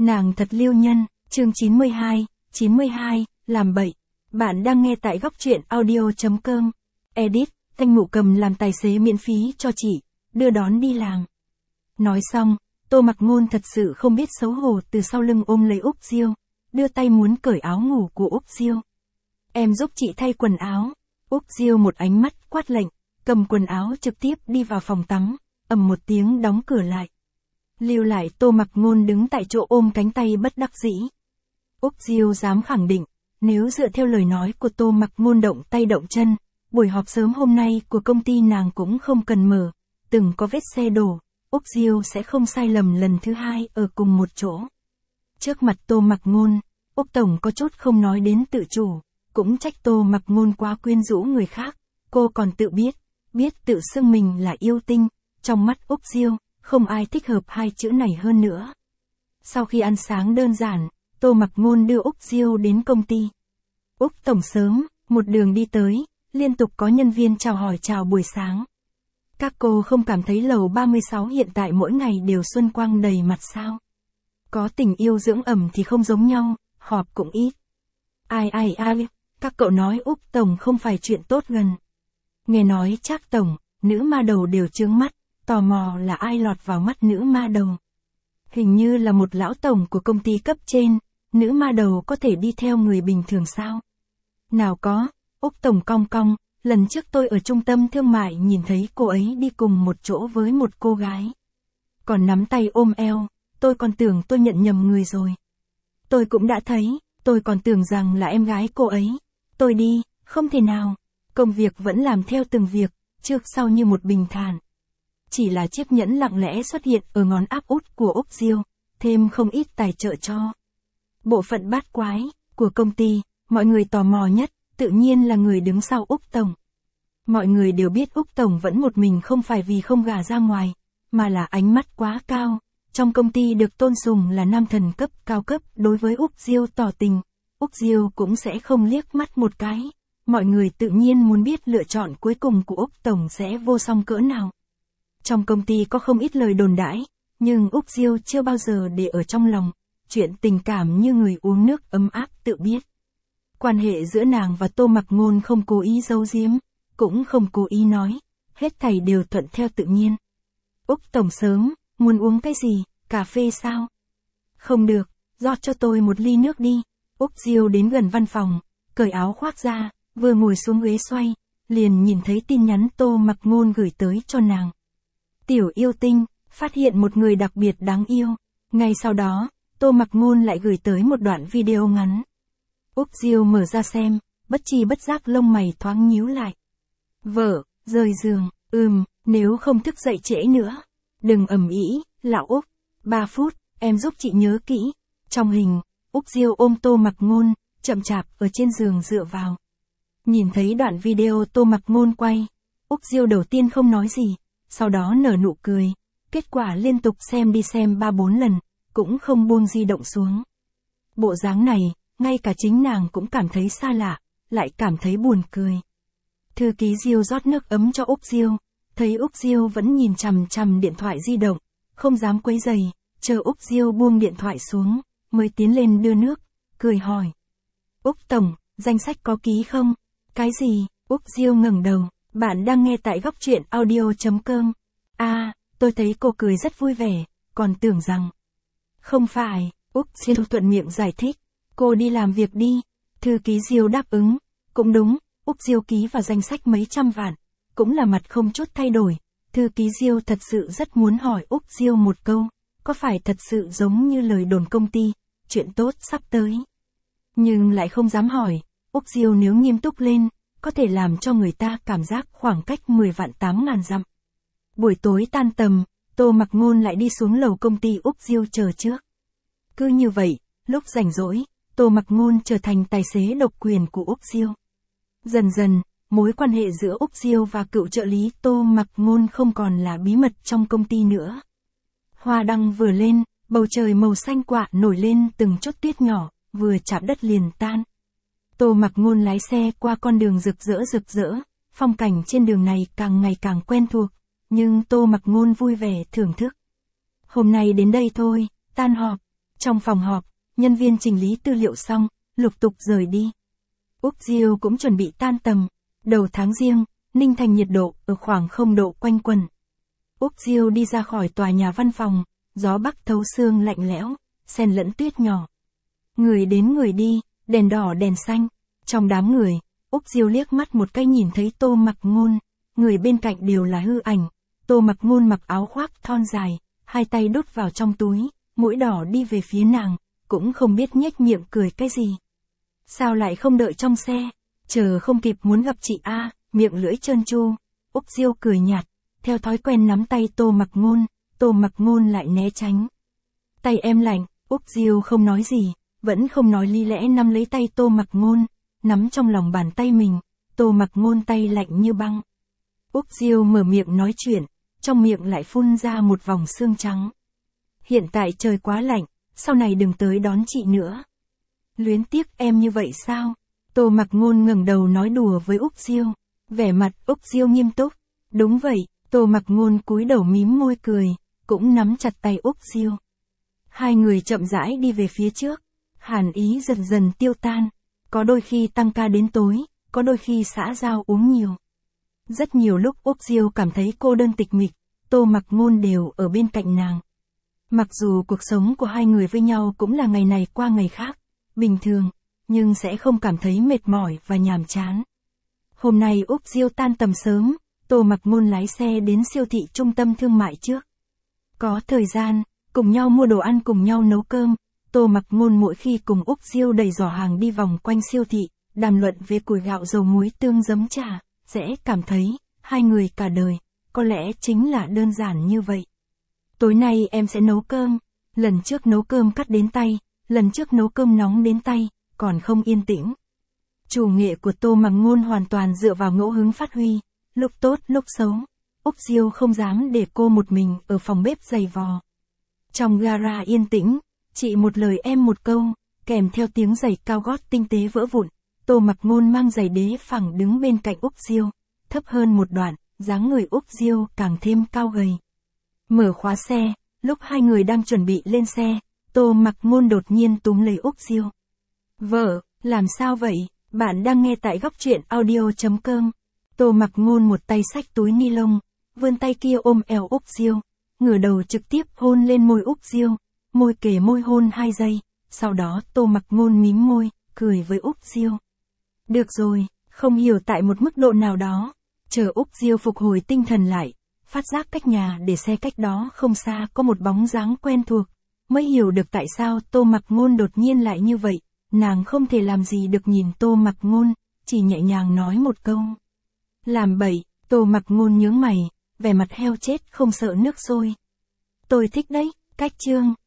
Nàng thật liêu nhân, chương 92, làm bậy. Bạn đang nghe tại góc truyện audio.com. Edit, Thanh Mụ Cầm làm tài xế miễn phí cho chị, đưa đón đi làm. Nói xong, Tô Mặc Ngôn thật sự không biết xấu hổ từ sau lưng ôm lấy Úc Diêu, đưa tay muốn cởi áo ngủ của Úc Diêu. Em giúp chị thay quần áo. Úc Diêu một ánh mắt quát lệnh, cầm quần áo trực tiếp đi vào phòng tắm, ầm một tiếng đóng cửa lại. Lưu lại Tô Mặc Ngôn đứng tại chỗ ôm cánh tay bất đắc dĩ. Úc Diêu dám khẳng định, nếu dựa theo lời nói của Tô Mặc Ngôn động tay động chân, buổi họp sớm hôm nay của công ty nàng cũng không cần mở, từng có vết xe đổ, Úc Diêu sẽ không sai lầm lần thứ hai ở cùng một chỗ. Trước mặt Tô Mặc Ngôn, Úc Tổng có chút không nói đến tự chủ, cũng trách Tô Mặc Ngôn quá quyến rũ người khác, cô còn tự biết tự xưng mình là yêu tinh, trong mắt Úc Diêu, không ai thích hợp hai chữ này hơn nữa. Sau khi ăn sáng đơn giản, Tô Mặc Ngôn đưa Úc Diêu đến công ty. Úc Tổng sớm, một đường đi tới, liên tục có nhân viên chào hỏi chào buổi sáng. Các cô không cảm thấy lầu 36 hiện tại mỗi ngày đều xuân quang đầy mặt sao? Có tình yêu dưỡng ẩm thì không giống nhau, họp cũng ít. Ai, các cậu nói Úc Tổng không phải chuyện tốt gần. Nghe nói Trác Tổng, nữ ma đầu đều trướng mắt, tò mò là ai lọt vào mắt nữ ma đầu. Hình như là một lão tổng của công ty cấp trên, nữ ma đầu có thể đi theo người bình thường sao? Nào có, Úc Tổng cong cong, lần trước tôi ở trung tâm thương mại nhìn thấy cô ấy đi cùng một chỗ với một cô gái. Còn nắm tay ôm eo, tôi còn tưởng tôi nhận nhầm người rồi. Tôi cũng đã thấy, tôi còn tưởng rằng là em gái cô ấy. Tôi đi, không thể nào. Công việc vẫn làm theo từng việc, trước sau như một bình thản. Chỉ là chiếc nhẫn lặng lẽ xuất hiện ở ngón áp út của Úc Diêu, thêm không ít tài trợ cho. Bộ phận bát quái của công ty, mọi người tò mò nhất, tự nhiên là người đứng sau Úc Tổng. Mọi người đều biết Úc Tổng vẫn một mình không phải vì không gả ra ngoài, mà là ánh mắt quá cao. Trong công ty được tôn sùng là nam thần cấp cao cấp, đối với Úc Diêu tỏ tình, Úc Diêu cũng sẽ không liếc mắt một cái. Mọi người tự nhiên muốn biết lựa chọn cuối cùng của Úc Tổng sẽ vô song cỡ nào. Trong công ty có không ít lời đồn đãi, nhưng Úc Diêu chưa bao giờ để ở trong lòng, chuyện tình cảm như người uống nước ấm áp tự biết. Quan hệ giữa nàng và Tô Mặc Ngôn không cố ý giấu giếm, cũng không cố ý nói, hết thảy đều thuận theo tự nhiên. Úc Tổng sớm, muốn uống cái gì, cà phê sao? Không được, rót cho tôi một ly nước đi. Úc Diêu đến gần văn phòng, cởi áo khoác ra, vừa ngồi xuống ghế xoay, liền nhìn thấy tin nhắn Tô Mặc Ngôn gửi tới cho nàng. Tiểu yêu tinh, phát hiện một người đặc biệt đáng yêu. Ngay sau đó, Tô Mặc Ngôn lại gửi tới một đoạn video ngắn. Úc Diêu mở ra xem, bất chi bất giác lông mày thoáng nhíu lại. Vợ, rời giường, nếu không thức dậy trễ nữa. Đừng ầm ĩ, lão Úc. 3 phút, em giúp chị nhớ kỹ. Trong hình, Úc Diêu ôm Tô Mặc Ngôn, chậm chạp ở trên giường dựa vào. Nhìn thấy đoạn video Tô Mặc Ngôn quay, Úc Diêu đầu tiên không nói gì, sau đó nở nụ cười. Kết quả liên tục xem đi xem 3-4 lần, cũng không buông di động xuống. Bộ dáng này, ngay cả chính nàng cũng cảm thấy xa lạ, lại cảm thấy buồn cười. Thư ký Diêu rót nước ấm cho Úc Diêu, thấy Úc Diêu vẫn nhìn chằm chằm điện thoại di động, không dám quấy rầy, chờ Úc Diêu buông điện thoại xuống, mới tiến lên đưa nước, cười hỏi. Úc Tổng, danh sách có ký không? Cái gì? Úc Diêu ngẩng đầu, bạn đang nghe tại góc truyện audio.com. Tôi thấy cô cười rất vui vẻ, còn tưởng rằng. Không phải, Úc Diêu thuận miệng giải thích, cô đi làm việc đi. Thư ký Diêu đáp ứng, cũng đúng, Úc Diêu ký vào danh sách mấy trăm vạn, cũng là mặt không chút thay đổi. Thư ký Diêu thật sự rất muốn hỏi Úc Diêu một câu, có phải thật sự giống như lời đồn công ty, chuyện tốt sắp tới. Nhưng lại không dám hỏi, Úc Diêu nếu nghiêm túc lên, có thể làm cho người ta cảm giác khoảng cách 10 vạn 8.000 dặm. Buổi tối tan tầm, Tô Mặc Ngôn lại đi xuống lầu công ty Úc Diêu chờ trước. Cứ như vậy, lúc rảnh rỗi, Tô Mặc Ngôn trở thành tài xế độc quyền của Úc Diêu. Dần dần, mối quan hệ giữa Úc Diêu và cựu trợ lý Tô Mặc Ngôn không còn là bí mật trong công ty nữa. Hoa đăng vừa lên, bầu trời màu xanh quạ nổi lên từng chút tuyết nhỏ, vừa chạm đất liền tan. Tô Mặc Ngôn lái xe qua con đường rực rỡ, phong cảnh trên đường này càng ngày càng quen thuộc, nhưng Tô Mặc Ngôn vui vẻ thưởng thức. Hôm nay đến đây thôi, tan họp. Trong phòng họp, nhân viên chỉnh lý tư liệu xong, lục tục rời đi. Úc Diêu cũng chuẩn bị tan tầm. Đầu tháng Giêng, Ninh Thành nhiệt độ ở khoảng 0 độ quanh quẩn. Úc Diêu đi ra khỏi tòa nhà văn phòng, gió bắc thấu xương lạnh lẽo, xen lẫn tuyết nhỏ. Người đến người đi, đèn đỏ đèn xanh. Trong đám người, Úc Diêu liếc mắt một cái nhìn thấy Tô Mặc Ngôn, người bên cạnh đều là hư ảnh. Tô Mặc Ngôn mặc áo khoác thon dài, hai tay đút vào trong túi, mũi đỏ đi về phía nàng, cũng không biết nhếch miệng cười cái gì. Sao lại không đợi trong xe, chờ không kịp muốn gặp chị A, miệng lưỡi trơn tru. Úc Diêu cười nhạt, theo thói quen nắm tay Tô Mặc Ngôn, Tô Mặc Ngôn lại né tránh. Tay em lạnh, Úc Diêu không nói gì, vẫn không nói lý lẽ nắm lấy tay Tô Mặc Ngôn, nắm trong lòng bàn tay mình, Tô Mặc Ngôn tay lạnh như băng. Úc Diêu mở miệng nói chuyện, trong miệng lại phun ra một vòng sương trắng. Hiện tại trời quá lạnh, sau này đừng tới đón chị nữa. Luyến tiếc em như vậy sao? Tô Mặc Ngôn ngẩng đầu nói đùa với Úc Diêu. Vẻ mặt Úc Diêu nghiêm túc. Đúng vậy, Tô Mặc Ngôn cúi đầu mím môi cười, cũng nắm chặt tay Úc Diêu. Hai người chậm rãi đi về phía trước, hàn ý dần dần tiêu tan. Có đôi khi tăng ca đến tối, có đôi khi xã giao uống nhiều. Rất nhiều lúc Úc Diêu cảm thấy cô đơn tịch mịch, Tô Mặc Ngôn đều ở bên cạnh nàng. Mặc dù cuộc sống của hai người với nhau cũng là ngày này qua ngày khác, bình thường, nhưng sẽ không cảm thấy mệt mỏi và nhàm chán. Hôm nay Úc Diêu tan tầm sớm, Tô Mặc Ngôn lái xe đến siêu thị trung tâm thương mại trước. Có thời gian, cùng nhau mua đồ ăn cùng nhau nấu cơm, Tô Mặc Ngôn mỗi khi cùng Úc Diêu đẩy giỏ hàng đi vòng quanh siêu thị, đàm luận về củi gạo dầu muối tương giấm trà, sẽ cảm thấy, hai người cả đời, có lẽ chính là đơn giản như vậy. Tối nay em sẽ nấu cơm, lần trước nấu cơm cắt đến tay, lần trước nấu cơm nóng đến tay, còn không yên tĩnh. Chủ nghệ của Tô Mặc Ngôn hoàn toàn dựa vào ngẫu hứng phát huy, lúc tốt lúc xấu. Úc Diêu không dám để cô một mình ở phòng bếp giày vò. Trong gara yên tĩnh, chị một lời em một câu, kèm theo tiếng giày cao gót tinh tế vỡ vụn. Tô Mặc Ngôn mang giày đế phẳng đứng bên cạnh Úc Diêu, thấp hơn một đoạn, dáng người Úc Diêu càng thêm cao gầy. Mở khóa xe, lúc hai người đang chuẩn bị lên xe, Tô Mặc Ngôn đột nhiên túm lấy Úc Diêu. Vợ, làm sao vậy? Bạn đang nghe tại góc truyện audio.com. Tô Mặc Ngôn một tay xách túi ni lông, vươn tay kia ôm eo Úc Diêu, ngửa đầu trực tiếp hôn lên môi Úc Diêu, môi kề môi hôn 2 giây, sau đó Tô Mặc Ngôn mím môi, cười với Úc Diêu. Được rồi, không hiểu tại một mức độ nào đó, chờ Úc Diêu phục hồi tinh thần lại, phát giác cách nhà để xe cách đó không xa có một bóng dáng quen thuộc, mới hiểu được tại sao Tô Mặc Ngôn đột nhiên lại như vậy. Nàng không thể làm gì được nhìn Tô Mặc Ngôn, chỉ nhẹ nhàng nói một câu. Làm bậy, Tô Mặc Ngôn nhướng mày, vẻ mặt heo chết không sợ nước sôi. Tôi thích đấy, cách chương.